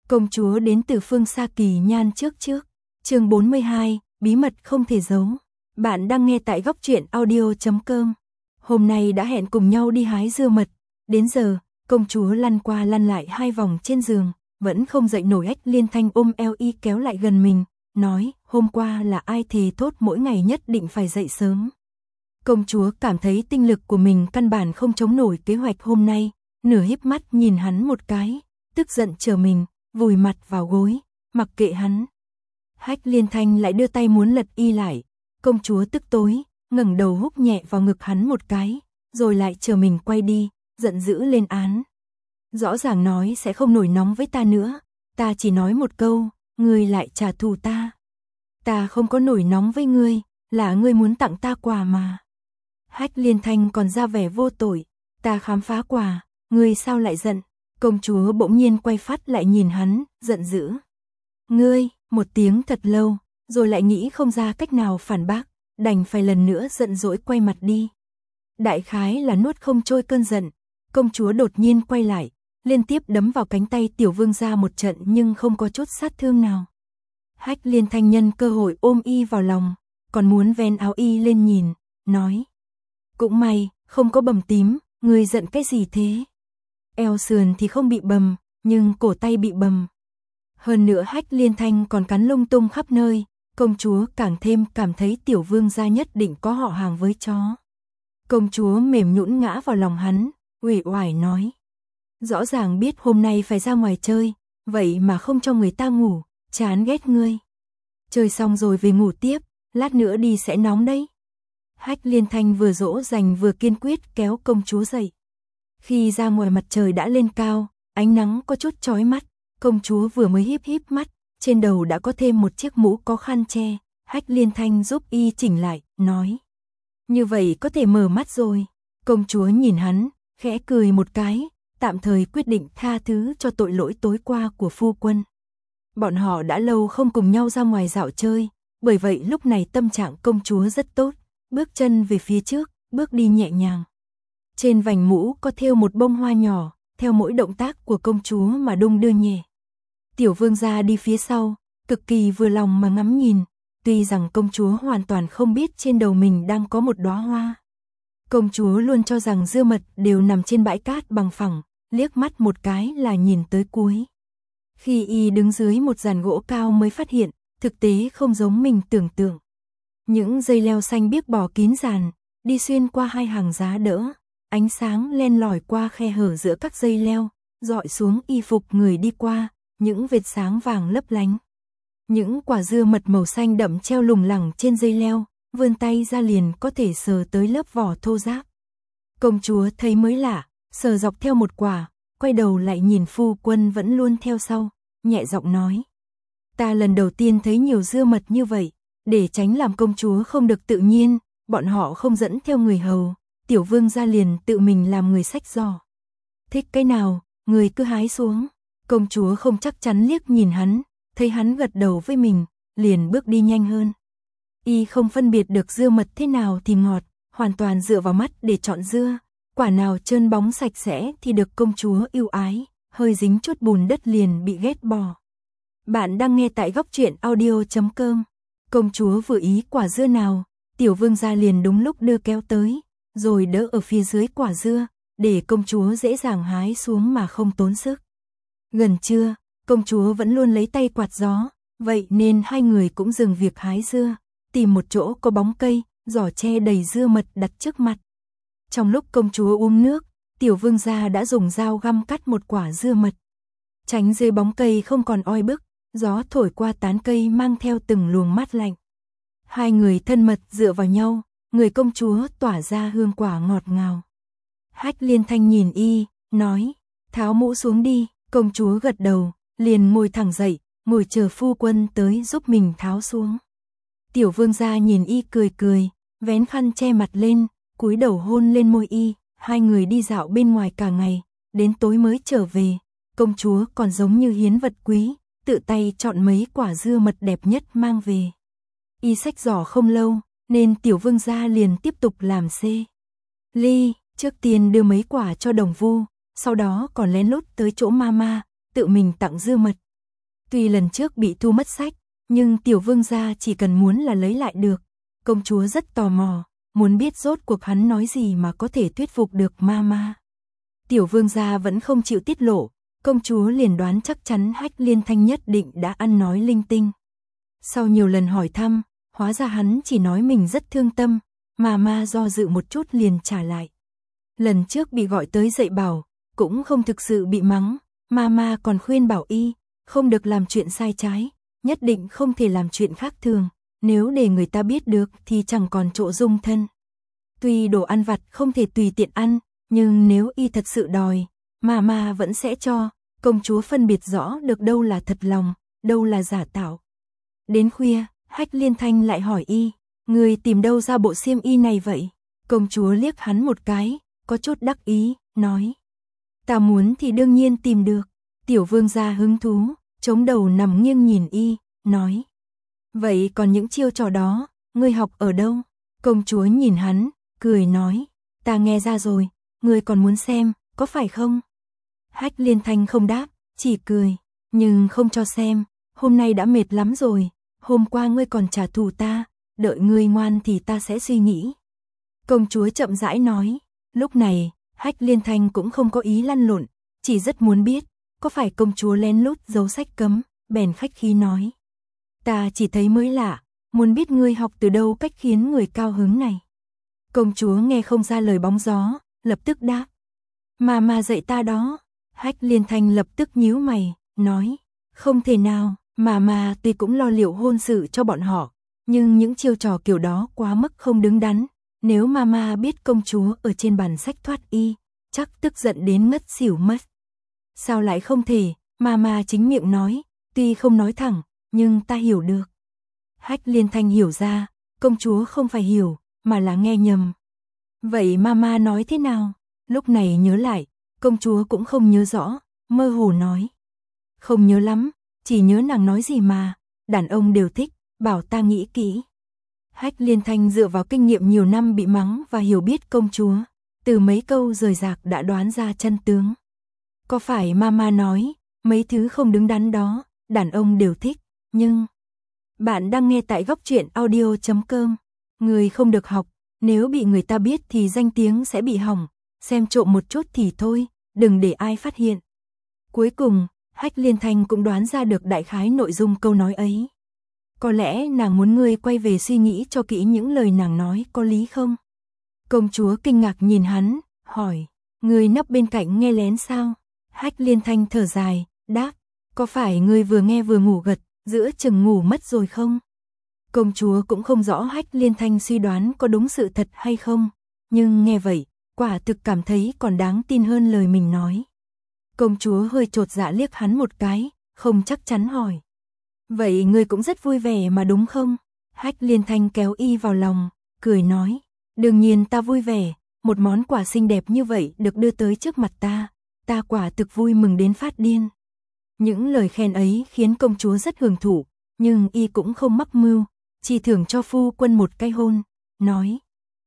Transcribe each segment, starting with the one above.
Công chúa đến từ phương xa Kỳ Nhan trước. Chương 42, bí mật không thể giấu. Bạn đang nghe tại góc truyện audio.com. Hôm nay đã hẹn cùng nhau đi hái dưa mật. Đến giờ, công chúa lăn qua lăn lại 2 vòng trên giường, vẫn không dậy nổi. Hách Liên Thanh ôm eo y kéo lại gần mình, nói, hôm qua là ai thề thốt mỗi ngày nhất định phải dậy sớm. Công chúa cảm thấy tinh lực của mình căn bản không chống nổi kế hoạch hôm nay, nửa híp mắt nhìn hắn một cái, tức giận chờ mình, vùi mặt vào gối, mặc kệ hắn. Hách Liên Thanh lại đưa tay muốn lật y lại, công chúa tức tối, ngẩng đầu húc nhẹ vào ngực hắn một cái, rồi lại chờ mình quay đi, giận dữ lên án. Rõ ràng nói sẽ không nổi nóng với ta nữa, ta chỉ nói một câu, ngươi lại trả thù ta. Ta không có nổi nóng với ngươi, là ngươi muốn tặng ta quà mà. Hách Liên Thanh còn ra vẻ vô tội, ta khám phá quà, ngươi sao lại giận? Công chúa bỗng nhiên quay phát lại nhìn hắn, giận dữ. Ngươi, một tiếng thật lâu, rồi lại nghĩ không ra cách nào phản bác, đành phải lần nữa giận dỗi quay mặt đi. Đại khái là nuốt không trôi cơn giận, công chúa đột nhiên quay lại, liên tiếp đấm vào cánh tay tiểu vương gia một trận nhưng không có chút sát thương nào. Hách Liên Thanh nhân cơ hội ôm y vào lòng, còn muốn ven áo y lên nhìn, nói. Cũng may, không có bầm tím, ngươi giận cái gì thế? Eo sườn thì không bị bầm, nhưng cổ tay bị bầm. Hơn nữa Hách Liên Thanh còn cắn lung tung khắp nơi, công chúa càng thêm cảm thấy tiểu vương gia nhất định có họ hàng với chó. Công chúa mềm nhũn ngã vào lòng hắn, uể oải nói. Rõ ràng biết hôm nay phải ra ngoài chơi, vậy mà không cho người ta ngủ, chán ghét ngươi. Chơi xong rồi về ngủ tiếp, lát nữa đi sẽ nóng đấy. Hách Liên Thanh vừa dỗ dành vừa kiên quyết kéo công chúa dậy. Khi ra ngoài mặt trời đã lên cao, ánh nắng có chút chói mắt, công chúa vừa mới híp mắt, trên đầu đã có thêm một chiếc mũ có khăn che, Hách Liên Thanh giúp y chỉnh lại, nói. Như vậy có thể mở mắt rồi. Công chúa nhìn hắn, khẽ cười một cái, tạm thời quyết định tha thứ cho tội lỗi tối qua của phu quân. Bọn họ đã lâu không cùng nhau ra ngoài dạo chơi, bởi vậy lúc này tâm trạng công chúa rất tốt, bước chân về phía trước, bước đi nhẹ nhàng. Trên vành mũ có thêu một bông hoa nhỏ, theo mỗi động tác của công chúa mà đung đưa nhẹ. Tiểu vương gia đi phía sau, cực kỳ vừa lòng mà ngắm nhìn, tuy rằng công chúa hoàn toàn không biết trên đầu mình đang có một đóa hoa. Công chúa luôn cho rằng dưa mật đều nằm trên bãi cát bằng phẳng, liếc mắt một cái là nhìn tới cuối. Khi y đứng dưới một giàn gỗ cao mới phát hiện, thực tế không giống mình tưởng tượng. Những dây leo xanh biếc bò kín giàn, đi xuyên qua 2 hàng giá đỡ, ánh sáng len lỏi qua khe hở giữa các dây leo, rọi xuống y phục người đi qua, những vệt sáng vàng lấp lánh. Những quả dưa mật màu xanh đậm treo lủng lẳng trên dây leo, vươn tay ra liền có thể sờ tới lớp vỏ thô ráp. Công chúa thấy mới lạ, sờ dọc theo một quả, quay đầu lại nhìn phu quân vẫn luôn theo sau, nhẹ giọng nói. Ta lần đầu tiên thấy nhiều dưa mật như vậy, để tránh làm công chúa không được tự nhiên, bọn họ không dẫn theo người hầu, tiểu vương gia liền tự mình làm người xách giỏ. Thích cái nào, người cứ hái xuống. Công chúa không chắc chắn liếc nhìn hắn, thấy hắn gật đầu với mình, liền bước đi nhanh hơn. Y không phân biệt được dưa mật thế nào thì ngọt, hoàn toàn dựa vào mắt để chọn dưa, quả nào trơn bóng sạch sẽ thì được công chúa yêu ái, hơi dính chút bùn đất liền bị ghét bỏ. Bạn đang nghe tại góc truyện audio.com. Công chúa vừa ý quả dưa nào, tiểu vương gia liền đúng lúc đưa kéo tới, rồi đỡ ở phía dưới quả dưa, để công chúa dễ dàng hái xuống mà không tốn sức. Gần trưa, công chúa vẫn luôn lấy tay quạt gió, vậy nên 2 người cũng dừng việc hái dưa, tìm một chỗ có bóng cây, giỏ tre đầy dưa mật đặt trước mặt. Trong lúc công chúa uống nước, tiểu vương gia đã dùng dao găm cắt một quả dưa mật. Tránh dưới bóng cây không còn oi bức, gió thổi qua tán cây mang theo từng luồng mát lạnh. 2 người thân mật dựa vào nhau, người công chúa tỏa ra hương quả ngọt ngào. Hách Liên Thanh nhìn y, nói, tháo mũ xuống đi. Công chúa gật đầu, liền ngồi thẳng dậy, ngồi chờ phu quân tới giúp mình tháo xuống. Tiểu vương gia nhìn y cười cười, vén khăn che mặt lên, cúi đầu hôn lên môi y. 2 người đi dạo bên ngoài cả ngày, đến tối mới trở về. Công chúa còn giống như hiến vật quý, tự tay chọn mấy quả dưa mật đẹp nhất mang về. Y xách giỏ không lâu, nên tiểu vương gia liền tiếp tục làm xê. Ly, trước tiên đưa mấy quả cho Đồng Vu, sau đó còn lén lút tới chỗ mama, tự mình tặng dưa mật, Tuy lần trước bị thu mất sách, nhưng tiểu vương gia chỉ cần muốn là lấy lại được. Công chúa rất tò mò, muốn biết rốt cuộc hắn nói gì mà có thể thuyết phục được Mama. Tiểu vương gia vẫn không chịu tiết lộ, công chúa liền đoán chắc chắn Hách Liên Thanh nhất định đã ăn nói linh tinh. Sau nhiều lần hỏi thăm, hóa ra hắn chỉ nói mình rất thương tâm, Mama do dự một chút liền trả lại. Lần trước bị gọi tới dạy bảo, cũng không thực sự bị mắng, Mama còn khuyên bảo y, không được làm chuyện sai trái, nhất định không thể làm chuyện khác thường, nếu để người ta biết được thì chẳng còn chỗ dung thân. Tuy đồ ăn vặt không thể tùy tiện ăn, nhưng nếu y thật sự đòi, Mama vẫn sẽ cho, công chúa phân biệt rõ được đâu là thật lòng, đâu là giả tạo. Đến khuya, Hách Liên Thanh lại hỏi y, người tìm đâu ra bộ xiêm y này vậy? Công chúa liếc hắn một cái, có chút đắc ý, nói. Ta muốn thì đương nhiên tìm được. Tiểu vương gia hứng thú, chống đầu nằm nghiêng nhìn y, nói. Vậy còn những chiêu trò đó, ngươi học ở đâu? Công chúa nhìn hắn, cười nói. Ta nghe ra rồi, ngươi còn muốn xem, có phải không? Hách Liên Thanh không đáp, chỉ cười, nhưng không cho xem, hôm nay đã mệt lắm rồi, hôm qua ngươi còn trả thù ta, đợi ngươi ngoan thì ta sẽ suy nghĩ. Công chúa chậm rãi nói, lúc này, Hách Liên Thanh cũng không có ý lăn lộn, chỉ rất muốn biết, có phải công chúa lén lút giấu sách cấm, bèn khách khí nói. Ta chỉ thấy mới lạ, muốn biết ngươi học từ đâu cách khiến người cao hứng này. Công chúa nghe không ra lời bóng gió, lập tức đáp. Mà dạy ta đó. Hách Liên Thanh lập tức nhíu mày, nói. Không thể nào, mà tuy cũng lo liệu hôn sự cho bọn họ, nhưng những chiêu trò kiểu đó quá mức không đứng đắn. Nếu Mama biết công chúa ở trên bàn sách thoát y, chắc tức giận đến ngất xỉu mất. Sao lại không thể, Mama chính miệng nói, tuy không nói thẳng, nhưng ta hiểu được. Hách Liên Thanh hiểu ra, công chúa không phải hiểu, mà là nghe nhầm. Vậy Mama nói thế nào? Lúc này nhớ lại, công chúa cũng không nhớ rõ, mơ hồ nói. Không nhớ lắm, chỉ nhớ nàng nói gì mà, đàn ông đều thích, bảo ta nghĩ kỹ. Hách Liên Thanh dựa vào kinh nghiệm nhiều năm bị mắng và hiểu biết công chúa, từ mấy câu rời rạc đã đoán ra chân tướng. Có phải Mama nói, mấy thứ không đứng đắn đó, đàn ông đều thích, nhưng... Bạn đang nghe tại góc truyện audio.com. Người không được học, nếu bị người ta biết thì danh tiếng sẽ bị hỏng, xem trộm một chút thì thôi, đừng để ai phát hiện. Cuối cùng, Hách Liên Thanh cũng đoán ra được đại khái nội dung câu nói ấy. Có lẽ nàng muốn ngươi quay về suy nghĩ cho kỹ những lời nàng nói có lý không? Công chúa kinh ngạc nhìn hắn, hỏi, ngươi nấp bên cạnh nghe lén sao? Hách Liên Thanh thở dài, đáp, có phải ngươi vừa nghe vừa ngủ gật, giữa chừng ngủ mất rồi không? Công chúa cũng không rõ Hách Liên Thanh suy đoán có đúng sự thật hay không, nhưng nghe vậy, quả thực cảm thấy còn đáng tin hơn lời mình nói. Công chúa hơi chột dạ liếc hắn một cái, không chắc chắn hỏi. Vậy ngươi cũng rất vui vẻ mà đúng không? Hách Liên Thanh kéo y vào lòng, cười nói. Đương nhiên ta vui vẻ, một món quà xinh đẹp như vậy được đưa tới trước mặt ta quả thực vui mừng đến phát điên. Những lời khen ấy khiến công chúa rất hưởng thụ, nhưng y cũng không mắc mưu, chỉ thưởng cho phu quân một cái hôn, nói.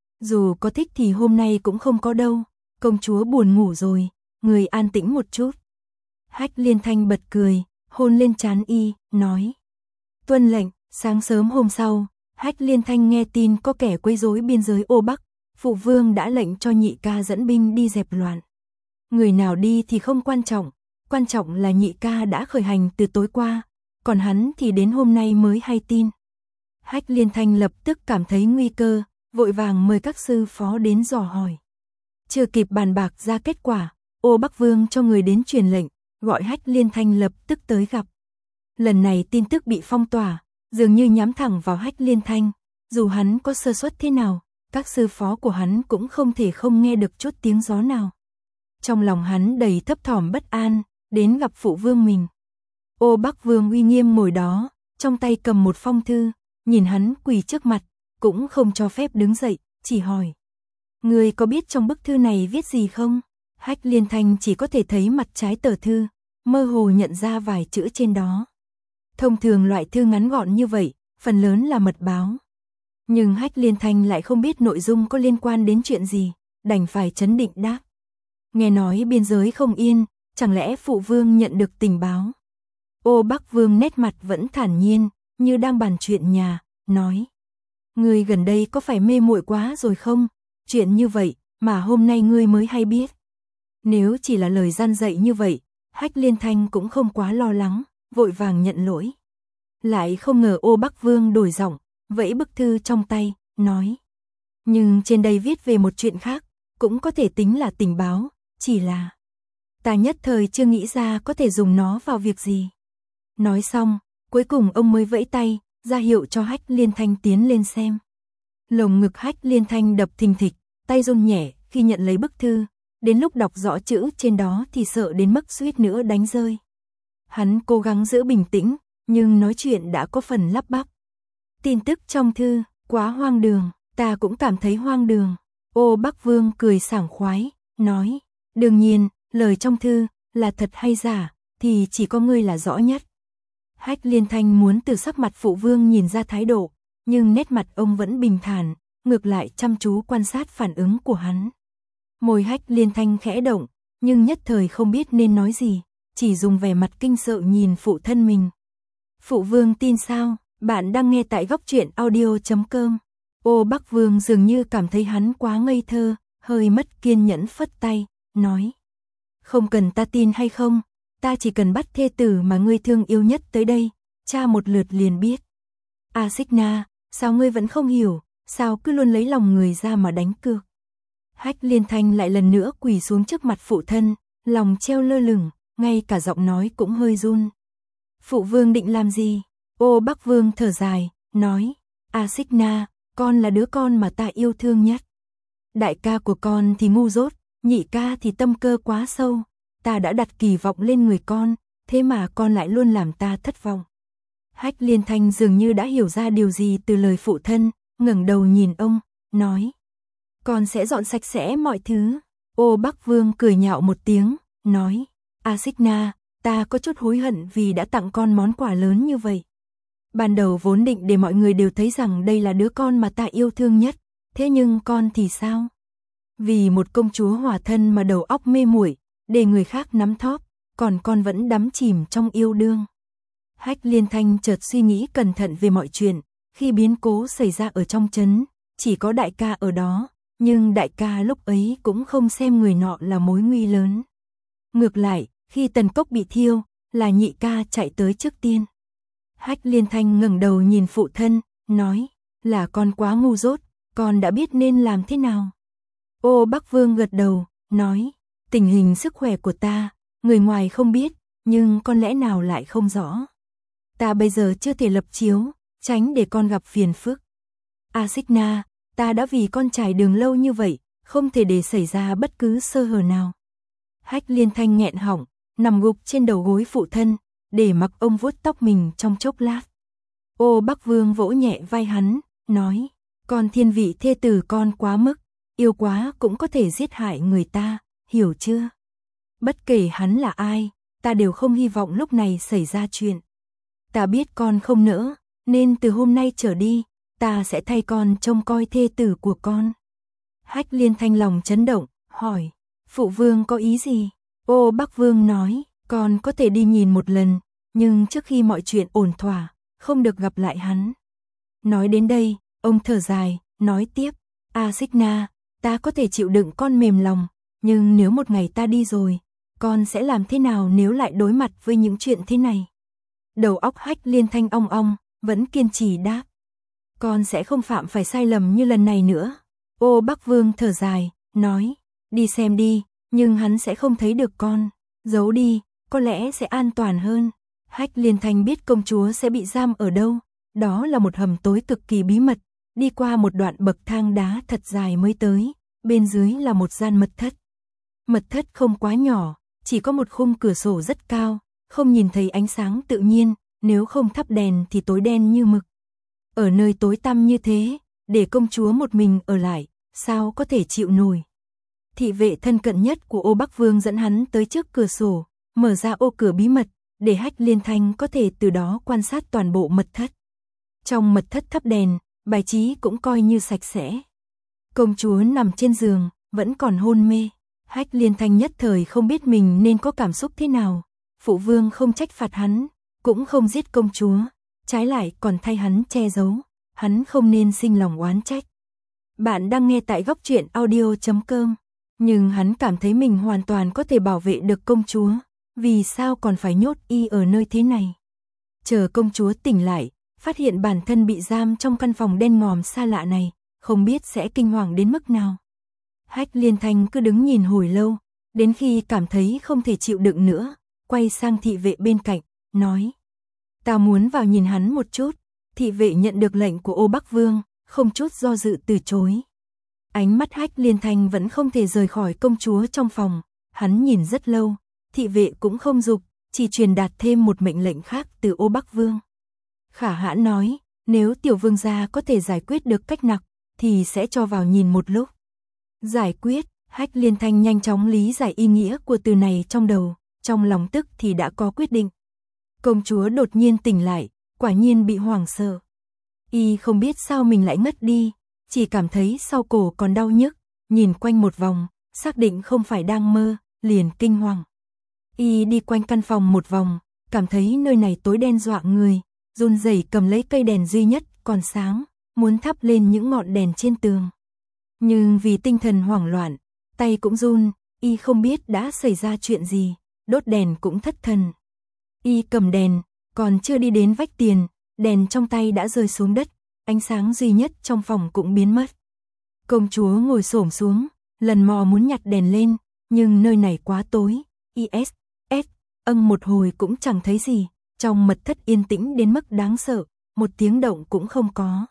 Dù có thích thì hôm nay cũng không có đâu, công chúa buồn ngủ rồi, người an tĩnh một chút. Hách Liên Thanh bật cười, hôn lên trán y, nói. Tuân lệnh. Sáng sớm hôm sau, Hách Liên Thanh nghe tin có kẻ quấy rối biên giới Ô Bắc, phụ vương đã lệnh cho nhị ca dẫn binh đi dẹp loạn. Người nào đi thì không quan trọng là nhị ca đã khởi hành từ tối qua, còn hắn thì đến hôm nay mới hay tin. Hách Liên Thanh lập tức cảm thấy nguy cơ, vội vàng mời các sư phó đến dò hỏi. Chưa kịp bàn bạc ra kết quả, Ô Bắc Vương cho người đến truyền lệnh, gọi Hách Liên Thanh lập tức tới gặp. Lần này tin tức bị phong tỏa, dường như nhắm thẳng vào Hách Liên Thanh, dù hắn có sơ suất thế nào, các sư phó của hắn cũng không thể không nghe được chút tiếng gió nào. Trong lòng hắn đầy thấp thỏm bất an, đến gặp phụ vương mình. Ô Bắc Vương uy nghiêm ngồi đó, trong tay cầm một phong thư, nhìn hắn quỳ trước mặt, cũng không cho phép đứng dậy, chỉ hỏi. Người có biết trong bức thư này viết gì không? Hách Liên Thanh chỉ có thể thấy mặt trái tờ thư, mơ hồ nhận ra vài chữ trên đó. Thông thường loại thư ngắn gọn như vậy, phần lớn là mật báo. Nhưng Hách Liên Thanh lại không biết nội dung có liên quan đến chuyện gì, đành phải trấn định đáp. Nghe nói biên giới không yên, chẳng lẽ phụ vương nhận được tình báo? Ô Bắc Vương nét mặt vẫn thản nhiên, như đang bàn chuyện nhà, nói. Ngươi gần đây có phải mê muội quá rồi không? Chuyện như vậy mà hôm nay ngươi mới hay biết. Nếu chỉ là lời gian dạy như vậy, Hách Liên Thanh cũng không quá lo lắng, vội vàng nhận lỗi. Lại không ngờ Ô Bắc Vương đổi giọng, vẫy bức thư trong tay, nói. Nhưng trên đây viết về một chuyện khác, cũng có thể tính là tình báo, chỉ là ta nhất thời chưa nghĩ ra có thể dùng nó vào việc gì. Nói xong, cuối cùng ông mới vẫy tay, ra hiệu cho Hách Liên Thanh tiến lên xem. Lồng ngực Hách Liên Thanh đập thình thịch, tay run nhẹ khi nhận lấy bức thư, đến lúc đọc rõ chữ trên đó thì sợ đến mức suýt nữa đánh rơi. Hắn cố gắng giữ bình tĩnh, nhưng nói chuyện đã có phần lắp bắp. Tin tức trong thư, quá hoang đường, ta cũng cảm thấy hoang đường. Ô Bắc Vương cười sảng khoái, nói, đương nhiên, lời trong thư, là thật hay giả, thì chỉ có ngươi là rõ nhất. Hách Liên Thanh muốn từ sắc mặt phụ vương nhìn ra thái độ, nhưng nét mặt ông vẫn bình thản, ngược lại chăm chú quan sát phản ứng của hắn. Môi Hách Liên Thanh khẽ động, nhưng nhất thời không biết nên nói gì, chỉ dùng vẻ mặt kinh sợ nhìn phụ thân mình. Phụ vương tin sao? Bạn đang nghe tại góc truyện audio.com. Ô Bắc Vương dường như cảm thấy hắn quá ngây thơ, hơi mất kiên nhẫn phất tay, nói. Không cần ta tin hay không, ta chỉ cần bắt thê tử mà ngươi thương yêu nhất tới đây, tra một lượt liền biết. Xích Na, sao ngươi vẫn không hiểu, sao cứ luôn lấy lòng người ra mà đánh cược. Hách Liên Thanh lại lần nữa quỳ xuống trước mặt phụ thân, lòng treo lơ lửng, ngay cả giọng nói cũng hơi run. Phụ vương định làm gì? Ô Bắc Vương thở dài, nói, Xích Na, con là đứa con mà ta yêu thương nhất. Đại ca của con thì ngu dốt, nhị ca thì tâm cơ quá sâu, ta đã đặt kỳ vọng lên người con, thế mà con lại luôn làm ta thất vọng. Hách Liên Thanh dường như đã hiểu ra điều gì từ lời phụ thân, ngẩng đầu nhìn ông, nói, con sẽ dọn sạch sẽ mọi thứ. Ô Bắc Vương cười nhạo một tiếng, nói, Xích Na, ta có chút hối hận vì đã tặng con món quà lớn như vậy. Ban đầu vốn định để mọi người đều thấy rằng đây là đứa con mà ta yêu thương nhất, thế nhưng con thì sao? Vì một công chúa hòa thân mà đầu óc mê muội, để người khác nắm thóp, còn con vẫn đắm chìm trong yêu đương. Hách Liên Thanh chợt suy nghĩ cẩn thận về mọi chuyện, khi biến cố xảy ra ở trong trấn, chỉ có đại ca ở đó, nhưng đại ca lúc ấy cũng không xem người nọ là mối nguy lớn. Ngược lại, khi Tần Cốc bị thiêu, là nhị ca chạy tới trước tiên. Hách Liên Thanh ngẩng đầu nhìn phụ thân, nói, là con quá ngu dốt, con đã biết nên làm thế nào. Ô Bắc Vương gật đầu, nói, tình hình sức khỏe của ta, người ngoài không biết, nhưng con lẽ nào lại không rõ. Ta bây giờ chưa thể lập chiếu, tránh để con gặp phiền phức. Xích Na, ta đã vì con trải đường lâu như vậy, không thể để xảy ra bất cứ sơ hở nào. Hách Liên Thanh nghẹn họng, nằm gục trên đầu gối phụ thân, để mặc ông vuốt tóc mình trong chốc lát. Ô Bắc Vương vỗ nhẹ vai hắn, nói, con thiên vị thê tử con quá mức, yêu quá cũng có thể giết hại người ta, hiểu chưa? Bất kể hắn là ai, ta đều không hy vọng lúc này xảy ra chuyện. Ta biết con không nỡ, nên từ hôm nay trở đi, ta sẽ thay con trông coi thê tử của con. Hách Liên Thanh lòng chấn động, hỏi, phụ vương có ý gì? Ô Bắc Vương nói, con có thể đi nhìn một lần, nhưng trước khi mọi chuyện ổn thỏa, không được gặp lại hắn. Nói đến đây, ông thở dài, nói tiếp, Xích Na, ta có thể chịu đựng con mềm lòng, nhưng nếu một ngày ta đi rồi, con sẽ làm thế nào nếu lại đối mặt với những chuyện thế này? Đầu óc Hách Liên Thanh ong ong, vẫn kiên trì đáp, con sẽ không phạm phải sai lầm như lần này nữa. Ô Bắc Vương thở dài, nói, đi xem đi, nhưng hắn sẽ không thấy được con, giấu đi, có lẽ sẽ an toàn hơn. Hách Liên Thanh biết công chúa sẽ bị giam ở đâu, đó là một hầm tối cực kỳ bí mật, đi qua một đoạn bậc thang đá thật dài mới tới, bên dưới là một gian mật thất. Mật thất không quá nhỏ, chỉ có một khung cửa sổ rất cao, không nhìn thấy ánh sáng tự nhiên, nếu không thắp đèn thì tối đen như mực. Ở nơi tối tăm như thế, để công chúa một mình ở lại, sao có thể chịu nổi. Thị vệ thân cận nhất của Ô Bắc Vương dẫn hắn tới trước cửa sổ, mở ra ô cửa bí mật, để Hách Liên Thanh có thể từ đó quan sát toàn bộ mật thất. Trong mật thất thắp đèn, bài trí cũng coi như sạch sẽ. Công chúa nằm trên giường, vẫn còn hôn mê. Hách Liên Thanh nhất thời không biết mình nên có cảm xúc thế nào. Phụ vương không trách phạt hắn, cũng không giết công chúa, trái lại còn thay hắn che giấu, hắn không nên sinh lòng oán trách. Bạn đang nghe tại góc truyện audio.com, nhưng hắn cảm thấy mình hoàn toàn có thể bảo vệ được công chúa, vì sao còn phải nhốt y ở nơi thế này. Chờ công chúa tỉnh lại, phát hiện bản thân bị giam trong căn phòng đen ngòm xa lạ này, không biết sẽ kinh hoàng đến mức nào. Hách Liên Thanh cứ đứng nhìn hồi lâu, đến khi cảm thấy không thể chịu đựng nữa, quay sang thị vệ bên cạnh, nói: "Ta muốn vào nhìn hắn một chút." Thị vệ nhận được lệnh của Ô Bắc Vương, không chút do dự từ chối. Ánh mắt Hách Liên Thanh vẫn không thể rời khỏi công chúa trong phòng, hắn nhìn rất lâu, thị vệ cũng không giục, chỉ truyền đạt thêm một mệnh lệnh khác từ Ô Bắc Vương. Khả Hãn nói, nếu tiểu vương gia có thể giải quyết được cách nặc, thì sẽ cho vào nhìn một lúc. Giải quyết, Hách Liên Thanh nhanh chóng lý giải ý nghĩa của từ này trong đầu, trong lòng tức thì đã có quyết định. Công chúa đột nhiên tỉnh lại, quả nhiên bị hoảng sợ. Y không biết sao mình lại ngất đi, chỉ cảm thấy sau cổ còn đau nhức, nhìn quanh một vòng, xác định không phải đang mơ, liền kinh hoàng. Y đi quanh căn phòng một vòng, cảm thấy nơi này tối đen dọa người, run rẩy cầm lấy cây đèn duy nhất còn sáng, muốn thắp lên những ngọn đèn trên tường. Nhưng vì tinh thần hoảng loạn, tay cũng run, y không biết đã xảy ra chuyện gì, đốt đèn cũng thất thần. Y cầm đèn, còn chưa đi đến vách tiền, đèn trong tay đã rơi xuống đất, ánh sáng duy nhất trong phòng cũng biến mất. Công chúa ngồi xổm xuống, lần mò muốn nhặt đèn lên, nhưng nơi này quá tối, một hồi cũng chẳng thấy gì, trong mật thất yên tĩnh đến mức đáng sợ, một tiếng động cũng không có.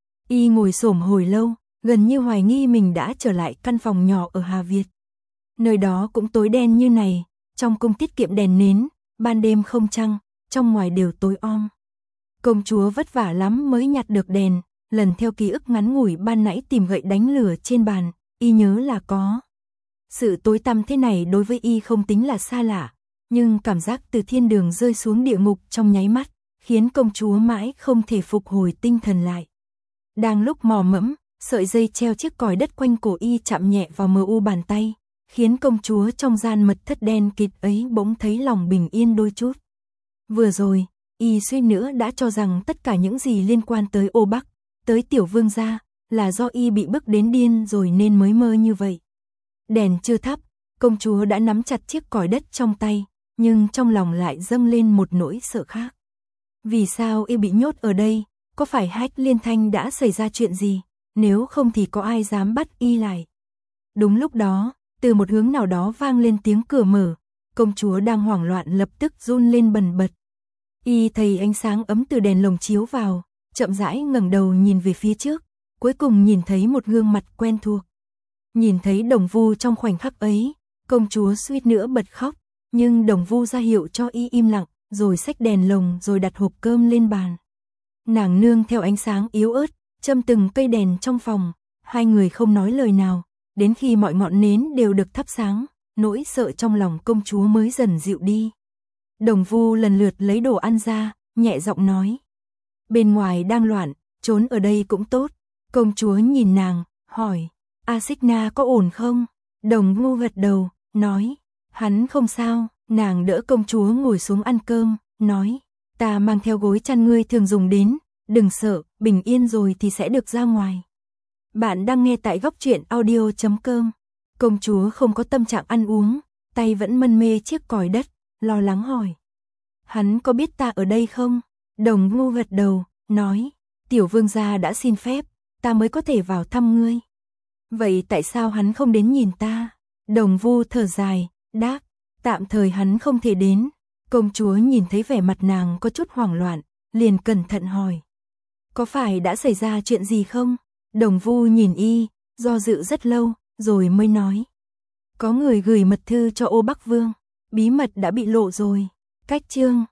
Y ngồi xổm hồi lâu, gần như hoài nghi mình đã trở lại căn phòng nhỏ ở Hà Việt. Nơi đó cũng tối đen như này, trong cung tiết kiệm đèn nến, ban đêm không trăng, trong ngoài đều tối om. Công chúa vất vả lắm mới nhặt được đèn, lần theo ký ức ngắn ngủi ban nãy tìm gậy đánh lửa trên bàn, y nhớ là có. Sự tối tăm thế này đối với y không tính là xa lạ, nhưng cảm giác từ thiên đường rơi xuống địa ngục trong nháy mắt, khiến công chúa mãi không thể phục hồi tinh thần lại. Đang lúc mò mẫm, sợi dây treo chiếc còi đất quanh cổ y chạm nhẹ vào mờ u bàn tay, khiến công chúa trong gian mật thất đen kịt ấy bỗng thấy lòng bình yên đôi chút. Vừa rồi, y suýt nữa đã cho rằng tất cả những gì liên quan tới Ô Bắc, tới tiểu vương gia, là do y bị bức đến điên rồi nên mới mơ như vậy. Đèn chưa thắp, công chúa đã nắm chặt chiếc còi đất trong tay, nhưng trong lòng lại dâng lên một nỗi sợ khác. Vì sao y bị nhốt ở đây? Có phải Hách Liên Thanh đã xảy ra chuyện gì? Nếu không thì có ai dám bắt y lại? Đúng lúc đó, từ một hướng nào đó vang lên tiếng cửa mở, công chúa đang hoảng loạn lập tức run lên bần bật. Y thấy ánh sáng ấm từ đèn lồng chiếu vào, chậm rãi ngẩng đầu nhìn về phía trước, cuối cùng nhìn thấy một gương mặt quen thuộc. Nhìn thấy Đồng Vu trong khoảnh khắc ấy, công chúa suýt nữa bật khóc, nhưng Đồng Vu ra hiệu cho y im lặng, rồi xách đèn lồng rồi đặt hộp cơm lên bàn. Nàng nương theo ánh sáng yếu ớt, châm từng cây đèn trong phòng, hai người không nói lời nào, đến khi mọi ngọn nến đều được thắp sáng, nỗi sợ trong lòng công chúa mới dần dịu đi. Đồng Vu lần lượt lấy đồ ăn ra, nhẹ giọng nói: "Bên ngoài đang loạn, trốn ở đây cũng tốt." Công chúa nhìn nàng, hỏi: "A Xích Na có ổn không?" Đồng Vu gật đầu, nói: "Hắn không sao." Nàng đỡ công chúa ngồi xuống ăn cơm, nói: "Ta mang theo gối chăn ngươi thường dùng đến, đừng sợ, bình yên rồi thì sẽ được ra ngoài." Bạn đang nghe tại góc truyện audio.com. Công chúa không có tâm trạng ăn uống, tay vẫn mân mê chiếc còi đất, lo lắng hỏi: "Hắn có biết ta ở đây không?" Đồng Vu gật đầu, nói: "Tiểu vương gia đã xin phép, ta mới có thể vào thăm ngươi." "Vậy tại sao hắn không đến nhìn ta?" Đồng Vu thở dài, đáp: "Tạm thời hắn không thể đến." Công chúa nhìn thấy vẻ mặt nàng có chút hoảng loạn, liền cẩn thận hỏi: "Có phải đã xảy ra chuyện gì không?" Đồng Vu nhìn y, do dự rất lâu, rồi mới nói: "Có người gửi mật thư cho Ô Bắc Vương, bí mật đã bị lộ rồi." Cách chương